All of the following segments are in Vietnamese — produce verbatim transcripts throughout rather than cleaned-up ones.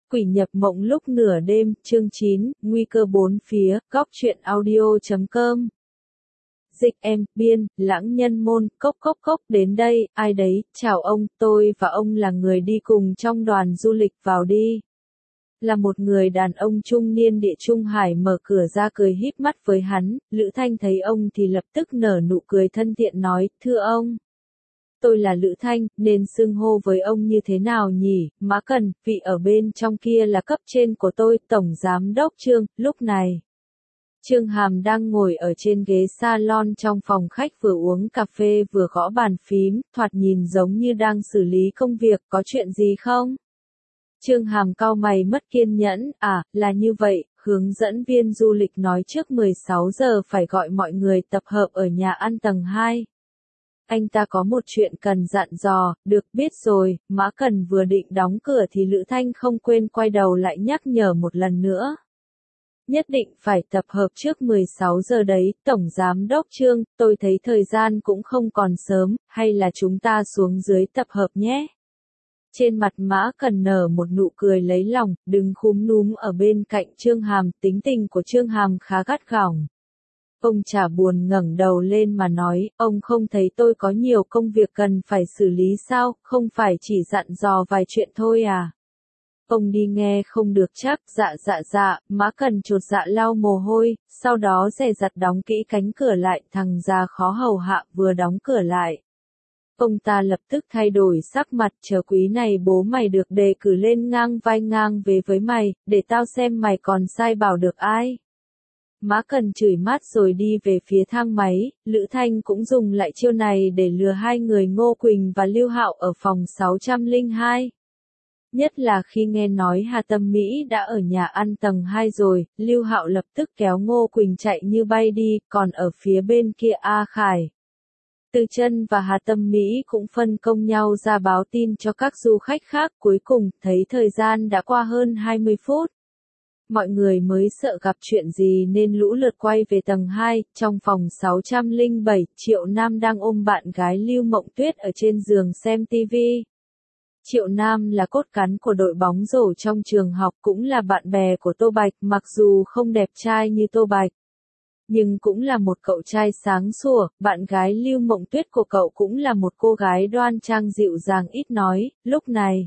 Quỷ nhập mộng lúc nửa đêm, chương chín, nguy cơ bốn phía, góc truyện audio chấm com. Dịch em, biên, lãng nhân môn, cốc cốc cốc đến đây, ai đấy, chào ông, tôi và ông là người đi cùng trong đoàn du lịch vào đi. Là một người đàn ông trung niên địa trung hải mở cửa ra cười híp mắt với hắn, Lữ Thanh thấy ông thì lập tức nở nụ cười thân thiện nói, thưa ông. Tôi là Lữ Thanh, nên xưng hô với ông như thế nào nhỉ, Mã Cần, vị ở bên trong kia là cấp trên của tôi, Tổng Giám Đốc Trương, lúc này. Trương Hàm đang ngồi ở trên ghế salon trong phòng khách vừa uống cà phê vừa gõ bàn phím, thoạt nhìn giống như đang xử lý công việc, có chuyện gì không? Trương Hàm cau mày mất kiên nhẫn, à, là như vậy, hướng dẫn viên du lịch nói trước mười sáu giờ phải gọi mọi người tập hợp ở nhà ăn tầng hai. Anh ta có một chuyện cần dặn dò, được biết rồi, Mã Cần vừa định đóng cửa thì Lữ Thanh không quên quay đầu lại nhắc nhở một lần nữa. Nhất định phải tập hợp trước mười sáu giờ đấy, Tổng Giám Đốc Trương, tôi thấy thời gian cũng không còn sớm, hay là chúng ta xuống dưới tập hợp nhé. Trên mặt Mã Cần nở một nụ cười lấy lòng, đứng khúm núm ở bên cạnh Trương Hàm, tính tình của Trương Hàm khá gắt gỏng. Ông chả buồn ngẩng đầu lên mà nói, ông không thấy tôi có nhiều công việc cần phải xử lý sao, không phải chỉ dặn dò vài chuyện thôi à. Ông đi nghe không được chắc, dạ dạ dạ, Mã Cần chột dạ lau mồ hôi, sau đó dè dặt đóng kỹ cánh cửa lại, thằng già khó hầu hạ vừa đóng cửa lại. Ông ta lập tức thay đổi sắc mặt, chờ quý này bố mày được đề cử lên ngang vai ngang về với mày, để tao xem mày còn sai bảo được ai. Mã Cần chửi mát rồi đi về phía thang máy, Lữ Thanh cũng dùng lại chiêu này để lừa hai người Ngô Quỳnh và Lưu Hạo ở phòng sáu không hai. Nhất là khi nghe nói Hà Tâm Mỹ đã ở nhà ăn tầng hai rồi, Lưu Hạo lập tức kéo Ngô Quỳnh chạy như bay đi, còn ở phía bên kia A Khải. Từ Chân và Hà Tâm Mỹ cũng phân công nhau ra báo tin cho các du khách khác, cuối cùng thấy thời gian đã qua hơn hai mươi phút. Mọi người mới sợ gặp chuyện gì nên lũ lượt quay về tầng hai, trong phòng sáu không bảy, Triệu Nam đang ôm bạn gái Lưu Mộng Tuyết ở trên giường xem ti vi. Triệu Nam là cốt cán của đội bóng rổ trong trường học, cũng là bạn bè của Tô Bạch, mặc dù không đẹp trai như Tô Bạch, nhưng cũng là một cậu trai sáng sủa, bạn gái Lưu Mộng Tuyết của cậu cũng là một cô gái đoan trang dịu dàng ít nói, lúc này.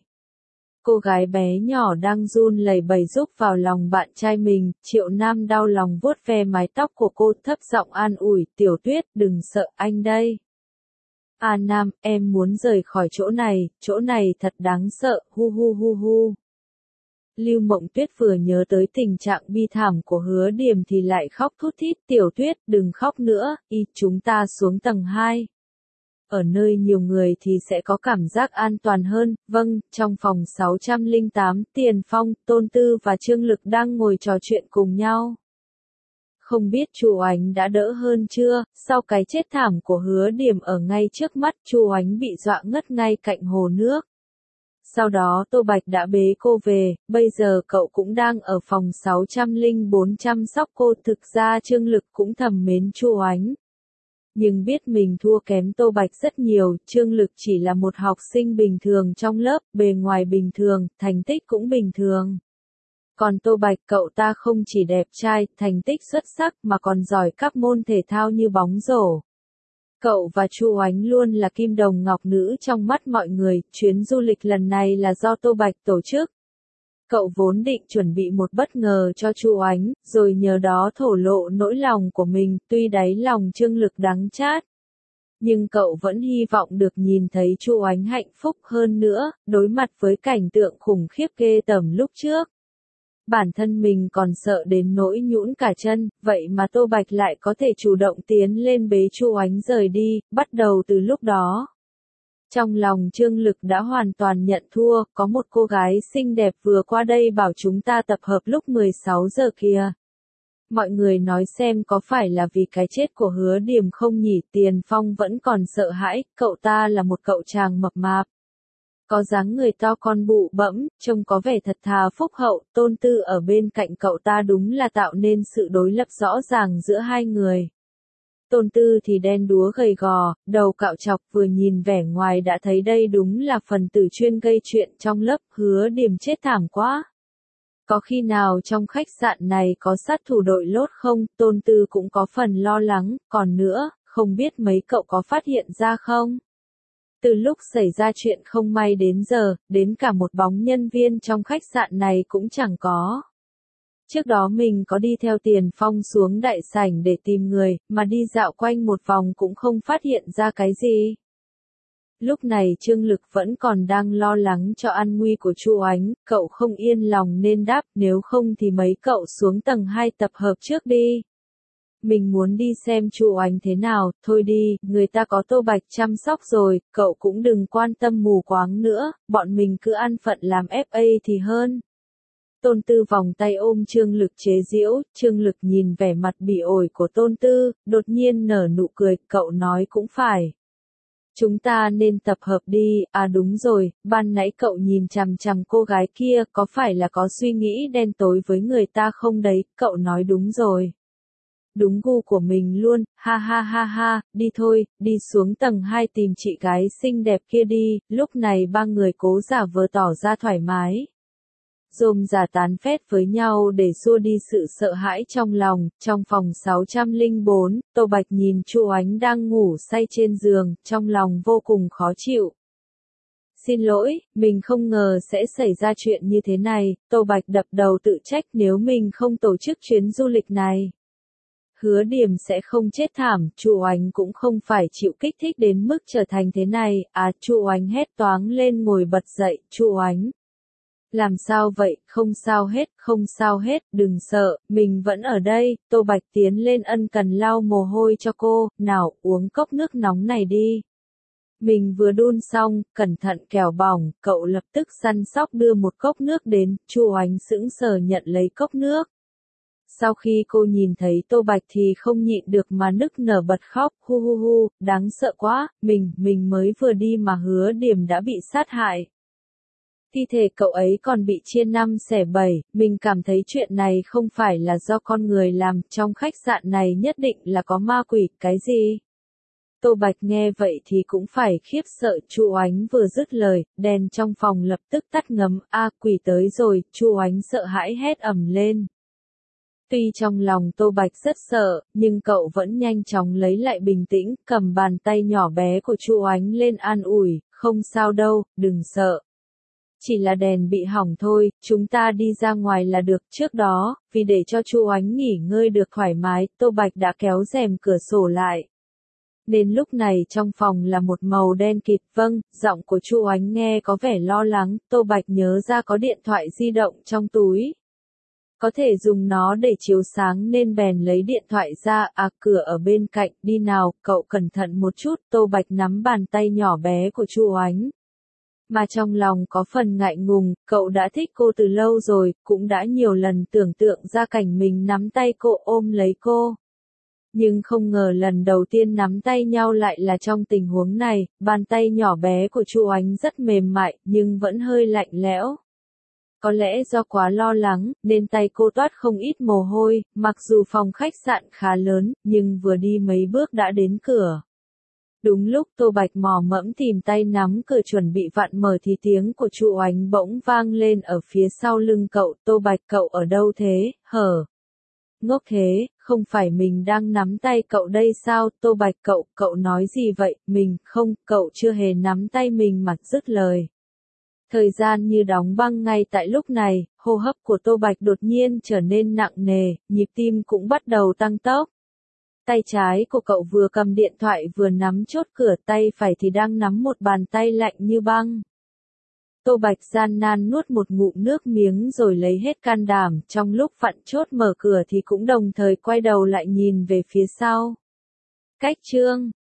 Cô gái bé nhỏ đang run lẩy bẩy rúc vào lòng bạn trai mình, Triệu Nam đau lòng vuốt ve mái tóc của cô, thấp giọng an ủi, Tiểu Tuyết, đừng sợ, anh đây. À Nam, em muốn rời khỏi chỗ này, chỗ này thật đáng sợ, hu hu hu hu. Lưu Mộng Tuyết vừa nhớ tới tình trạng bi thảm của Hứa Điềm thì lại khóc thút thít, Tiểu Tuyết, đừng khóc nữa, y, chúng ta xuống tầng hai. Ở nơi nhiều người thì sẽ có cảm giác an toàn hơn, vâng, trong phòng sáu không tám, Tiền Phong, Tôn Tư và Trương Lực đang ngồi trò chuyện cùng nhau. Không biết Chu Oánh đã đỡ hơn chưa, sau cái chết thảm của Hứa Điềm ở ngay trước mắt, Chu Oánh bị dọa ngất ngay cạnh hồ nước. Sau đó Tô Bạch đã bế cô về, bây giờ cậu cũng đang ở phòng sáu không bốn chăm sóc cô, thực ra Trương Lực cũng thầm mến Chu Oánh. Nhưng biết mình thua kém Tô Bạch rất nhiều, Trương Lực chỉ là một học sinh bình thường trong lớp, bề ngoài bình thường, thành tích cũng bình thường. Còn Tô Bạch cậu ta không chỉ đẹp trai, thành tích xuất sắc mà còn giỏi các môn thể thao như bóng rổ. Cậu và Chu Oánh luôn là kim đồng ngọc nữ trong mắt mọi người, chuyến du lịch lần này là do Tô Bạch tổ chức. Cậu vốn định chuẩn bị một bất ngờ cho Chu Oánh, rồi nhờ đó thổ lộ nỗi lòng của mình, tuy đáy lòng Trương Lực đắng chát. Nhưng cậu vẫn hy vọng được nhìn thấy Chu Oánh hạnh phúc hơn nữa, đối mặt với cảnh tượng khủng khiếp ghê tởm lúc trước. Bản thân mình còn sợ đến nỗi nhũn cả chân, vậy mà Tô Bạch lại có thể chủ động tiến lên bế Chu Oánh rời đi, bắt đầu từ lúc đó. Trong lòng Trương Lực đã hoàn toàn nhận thua, có một cô gái xinh đẹp vừa qua đây bảo chúng ta tập hợp lúc mười sáu giờ kìa. Mọi người nói xem có phải là vì cái chết của Hứa Điềm không nhỉ, Tiền Phong vẫn còn sợ hãi, cậu ta là một cậu chàng mập mạp. Có dáng người to con bụ bẫm, trông có vẻ thật thà phúc hậu, Tôn Tư ở bên cạnh cậu ta đúng là tạo nên sự đối lập rõ ràng giữa hai người. Tôn Tư thì đen đúa gầy gò, đầu cạo chọc, vừa nhìn vẻ ngoài đã thấy đây đúng là phần tử chuyên gây chuyện trong lớp, Hứa Điềm chết thảm quá. Có khi nào trong khách sạn này có sát thủ đội lốt không? Tôn Tư cũng có phần lo lắng, còn nữa, không biết mấy cậu có phát hiện ra không? Từ lúc xảy ra chuyện không may đến giờ, đến cả một bóng nhân viên trong khách sạn này cũng chẳng có. Trước đó mình có đi theo Tiền Phong xuống đại sảnh để tìm người, mà đi dạo quanh một vòng cũng không phát hiện ra cái gì. Lúc này Trương Lực vẫn còn đang lo lắng cho an nguy của Chu Oánh, cậu không yên lòng nên đáp, nếu không thì mấy cậu xuống tầng hai tập hợp trước đi. Mình muốn đi xem Chu Oánh thế nào, thôi đi, người ta có Tô Bạch chăm sóc rồi, cậu cũng đừng quan tâm mù quáng nữa, bọn mình cứ an phận làm ép a thì hơn. Tôn Tư vòng tay ôm Trương Lực chế giễu, Trương Lực nhìn vẻ mặt bỉ ổi của Tôn Tư, đột nhiên nở nụ cười, cậu nói cũng phải. Chúng ta nên tập hợp đi, à đúng rồi, ban nãy cậu nhìn chằm chằm cô gái kia, có phải là có suy nghĩ đen tối với người ta không đấy, cậu nói đúng rồi. Đúng gu của mình luôn, ha ha ha ha, đi thôi, đi xuống tầng hai tìm chị gái xinh đẹp kia đi, lúc này ba người cố giả vờ tỏ ra thoải mái. Rôm rả tán phét với nhau để xua đi sự sợ hãi trong lòng, trong phòng sáu trăm lẻ bốn, Tô Bạch nhìn Chu Oánh đang ngủ say trên giường, trong lòng vô cùng khó chịu. Xin lỗi, mình không ngờ sẽ xảy ra chuyện như thế này, Tô Bạch đập đầu tự trách nếu mình không tổ chức chuyến du lịch này. Hứa Điểm sẽ không chết thảm, Chu Oánh cũng không phải chịu kích thích đến mức trở thành thế này, à Chu Oánh hét toáng lên ngồi bật dậy, Chu Oánh. Làm sao vậy, không sao hết, không sao hết, đừng sợ, mình vẫn ở đây, Tô Bạch tiến lên ân cần lau mồ hôi cho cô, nào, uống cốc nước nóng này đi. Mình vừa đun xong, cẩn thận kẻo bỏng, cậu lập tức săn sóc đưa một cốc nước đến, Chu Oánh sững sờ nhận lấy cốc nước. Sau khi cô nhìn thấy Tô Bạch thì không nhịn được mà nức nở bật khóc, hu hu hu, đáng sợ quá, mình, mình mới vừa đi mà Hứa Điểm đã bị sát hại. Thi thể cậu ấy còn bị chia năm xẻ bảy, mình cảm thấy chuyện này không phải là do con người làm, trong khách sạn này nhất định là có ma quỷ, cái gì? Tô Bạch nghe vậy thì cũng phải khiếp sợ, Chu Oánh vừa dứt lời, đèn trong phòng lập tức tắt ngấm, a quỷ tới rồi, Chu Oánh sợ hãi hét ầm lên. Tuy trong lòng Tô Bạch rất sợ, nhưng cậu vẫn nhanh chóng lấy lại bình tĩnh, cầm bàn tay nhỏ bé của Chu Oánh lên an ủi, không sao đâu, đừng sợ. Chỉ là đèn bị hỏng thôi, chúng ta đi ra ngoài là được. Trước đó, vì để cho Chu Oánh nghỉ ngơi được thoải mái, Tô Bạch đã kéo rèm cửa sổ lại. Đến lúc này trong phòng là một màu đen kịt, vâng, giọng của Chu Oánh nghe có vẻ lo lắng, Tô Bạch nhớ ra có điện thoại di động trong túi. Có thể dùng nó để chiếu sáng nên bèn lấy điện thoại ra, à cửa ở bên cạnh, đi nào, cậu cẩn thận một chút, Tô Bạch nắm bàn tay nhỏ bé của Chu Oánh. Mà trong lòng có phần ngại ngùng, cậu đã thích cô từ lâu rồi, cũng đã nhiều lần tưởng tượng ra cảnh mình nắm tay cô ôm lấy cô. Nhưng không ngờ lần đầu tiên nắm tay nhau lại là trong tình huống này, bàn tay nhỏ bé của Chu Oánh rất mềm mại, nhưng vẫn hơi lạnh lẽo. Có lẽ do quá lo lắng, nên tay cô toát không ít mồ hôi, mặc dù phòng khách sạn khá lớn, nhưng vừa đi mấy bước đã đến cửa. Đúng lúc Tô Bạch mò mẫm tìm tay nắm cửa chuẩn bị vặn mở thì tiếng của Chu Oánh bỗng vang lên ở phía sau lưng cậu, Tô Bạch cậu ở đâu thế, hở? Ngốc thế, không phải mình đang nắm tay cậu đây sao, Tô Bạch cậu, cậu nói gì vậy, mình, không, cậu chưa hề nắm tay mình mà dứt lời. Thời gian như đóng băng ngay tại lúc này, hô hấp của Tô Bạch đột nhiên trở nên nặng nề, nhịp tim cũng bắt đầu tăng tốc. Tay trái của cậu vừa cầm điện thoại vừa nắm chốt cửa, tay phải thì đang nắm một bàn tay lạnh như băng. Tô Bạch gian nan nuốt một ngụm nước miếng rồi lấy hết can đảm, trong lúc vặn chốt mở cửa thì cũng đồng thời quay đầu lại nhìn về phía sau. Cách chương